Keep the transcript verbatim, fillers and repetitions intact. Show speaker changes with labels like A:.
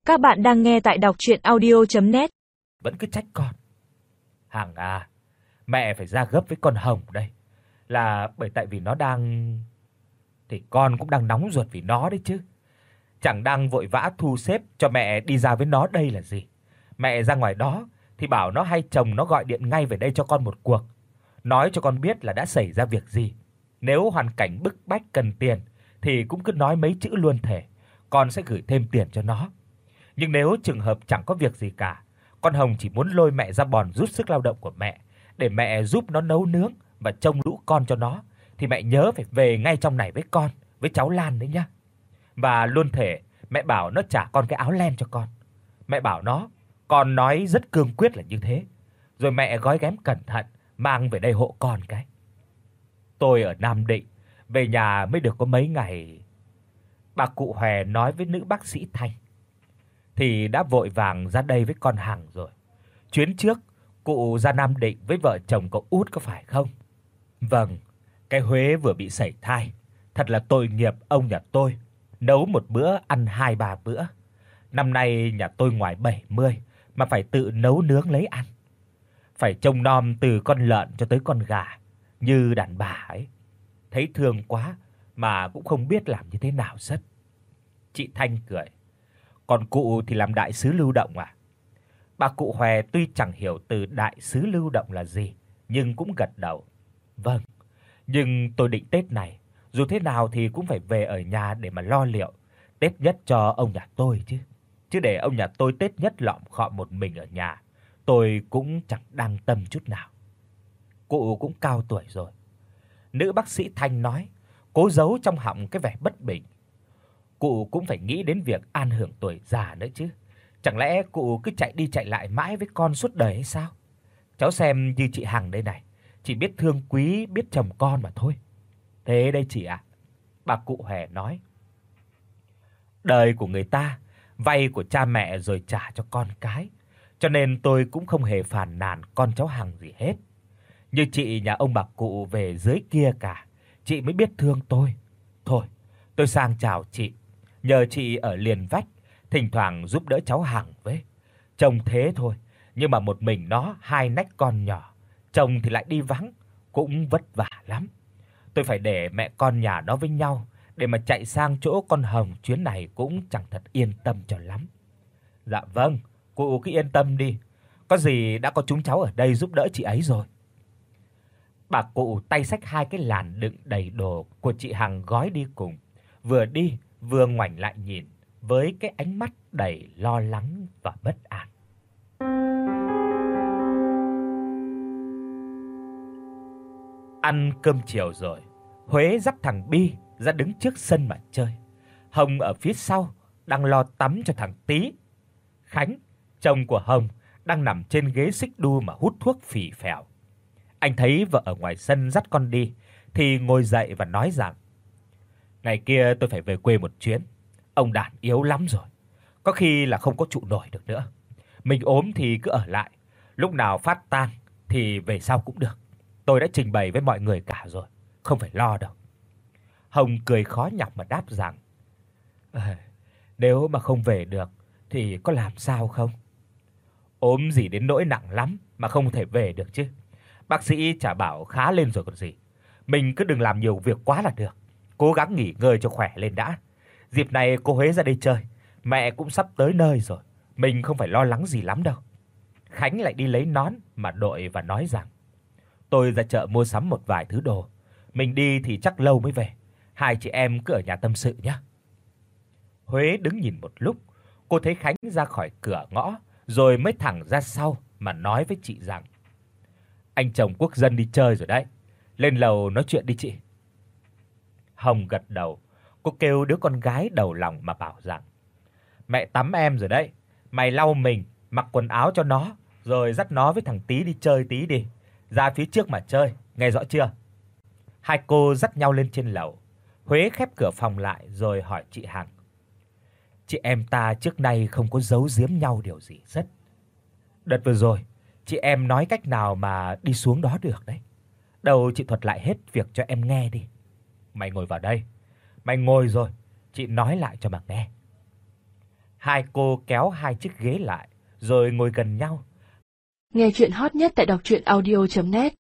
A: Các bạn đang nghe tại đọc audio net.
B: Vẫn cứ trách con. Hằng à, mẹ phải ra gấp với con Hồng đây. Là bởi tại vì nó đang thì con cũng đang nóng ruột vì nó đấy chứ. Chẳng đang vội vã thu xếp cho mẹ đi ra với nó đây là gì. Mẹ ra ngoài đó thì bảo nó hay chồng nó gọi điện ngay về đây cho con một cuộc, nói cho con biết là đã xảy ra việc gì. Nếu hoàn cảnh bức bách cần tiền thì cũng cứ nói mấy chữ luôn thể, con sẽ gửi thêm tiền cho nó. Nhưng nếu trường hợp chẳng có việc gì cả, con Hồng chỉ muốn lôi mẹ ra bòn rút sức lao động của mẹ để mẹ giúp nó nấu nướng và trông lũ con cho nó thì mẹ nhớ phải về ngay trong này với con, với cháu Lan đấy nhá. Và luôn thể mẹ bảo nó trả con cái áo len cho con. Mẹ bảo nó, con nói rất cương quyết là như thế. Rồi mẹ gói ghém cẩn thận mang về đây hộ con cái. Tôi ở Nam Định, về nhà mới được có mấy ngày. Bà cụ Hòe nói với nữ bác sĩ Thanh thì đã vội vàng ra đây với con Hằng rồi. Chuyến trước cụ ra Nam Định với vợ chồng cậu Út có phải không? Vâng, cái Huế vừa bị sảy thai, thật là tội nghiệp ông nhà tôi, nấu một bữa ăn hai ba bữa. Năm nay nhà tôi ngoài bảy mươi mà phải tự nấu nướng lấy ăn. Phải trông nom từ con lợn cho tới con gà như đàn bà ấy. Thấy thương quá mà cũng không biết làm như thế nào sất. Chị Thanh cười. Còn cụ thì làm đại sứ lưu động à? Bà cụ Hòe tuy chẳng hiểu từ đại sứ lưu động là gì, nhưng cũng gật đầu. Vâng, nhưng tôi định Tết này, dù thế nào thì cũng phải về ở nhà để mà lo liệu Tết nhất cho ông nhà tôi chứ. Chứ để ông nhà tôi Tết nhất lọm khọm một mình ở nhà, tôi cũng chẳng đăng tâm chút nào. Cụ cũng cao tuổi rồi. Nữ bác sĩ Thanh nói, cố giấu trong họng cái vẻ bất bình. Cụ cũng phải nghĩ đến việc an hưởng tuổi già nữa chứ. Chẳng lẽ cụ cứ chạy đi chạy lại mãi với con suốt đời hay sao? Cháu xem như chị Hằng đây này, chỉ biết thương quý, biết chồng con mà thôi. Thế đây chị ạ. Bà cụ Hòe nói. Đời của người ta, vay của cha mẹ rồi trả cho con cái, cho nên tôi cũng không hề phàn nàn con cháu Hằng gì hết. Như chị nhà ông bà cụ về dưới kia cả, chị mới biết thương tôi. Thôi, tôi sang chào chị, nhờ chị ở liền vách, thỉnh thoảng giúp đỡ cháu Hằng với. Trông thế thôi, nhưng mà một mình nó hai nách con nhỏ, chồng thì lại đi vắng, cũng vất vả lắm. Tôi phải để mẹ con nhà nó với nhau để mà chạy sang chỗ con Hồng chuyến này cũng chẳng thật yên tâm cho lắm. Dạ vâng, cụ cứ yên tâm đi, có gì đã có chúng cháu ở đây giúp đỡ chị ấy rồi. Bà cụ tay xách hai cái làn đựng đầy đồ của chị Hằng gói đi cùng, vừa đi vừa ngoảnh lại nhìn với cái ánh mắt đầy lo lắng và bất an. Ăn cơm chiều rồi, Huế dắt thằng Bi ra đứng trước sân mà chơi. Hồng ở phía sau đang lo tắm cho thằng Tí. Khánh, chồng của Hồng, đang nằm trên ghế xích đu mà hút thuốc phì phèo. Anh thấy vợ ở ngoài sân dắt con đi thì ngồi dậy và nói rằng: "Ngày kia tôi phải về quê một chuyến, ông Đản yếu lắm rồi, có khi là không có trụ nổi được nữa. Mình ốm thì cứ ở lại, lúc nào phát tang thì về sau cũng được. Tôi đã trình bày với mọi người cả rồi, không phải lo đâu." Hồng cười khó nhọc mà đáp rằng: "À, nếu mà không về được thì có làm sao không? Ốm gì đến nỗi nặng lắm mà không thể về được chứ. Bác sĩ chả bảo khá lên rồi còn gì. Mình cứ đừng làm nhiều việc quá là được, cố gắng nghỉ ngơi cho khỏe lên đã. Dịp này cô Huế ra đây chơi, mẹ cũng sắp tới nơi rồi, mình không phải lo lắng gì lắm đâu." Khánh lại đi lấy nón mà đội và nói rằng: "Tôi ra chợ mua sắm một vài thứ đồ, mình đi thì chắc lâu mới về, hai chị em cứ ở nhà tâm sự nhé." Huế đứng nhìn một lúc, cô thấy Khánh ra khỏi cửa ngõ rồi mới thẳng ra sau mà nói với chị rằng: "Anh chồng quốc dân đi chơi rồi đấy, lên lầu nói chuyện đi chị." Hồng gật đầu, cô kêu đứa con gái đầu lòng mà bảo rằng: "Mẹ tắm em rồi đấy, mày lau mình, mặc quần áo cho nó, rồi dắt nó với thằng Tí đi chơi tí đi, ra phía trước mà chơi, nghe rõ chưa?" Hai cô dắt nhau lên trên lầu. Huế khép cửa phòng lại rồi hỏi chị Hằng: "Chị em ta trước nay không có giấu giếm nhau điều gì rất. Đợt vừa rồi, chị em nói cách nào mà đi xuống đó được đấy. Đâu chị thuật lại hết việc cho em nghe đi. Mày ngồi vào đây. Mày ngồi rồi, chị nói lại cho mà nghe." Hai cô kéo hai chiếc ghế lại rồi ngồi gần nhau.
C: Nghe truyện hot nhất tại đọc truyện audio chấm net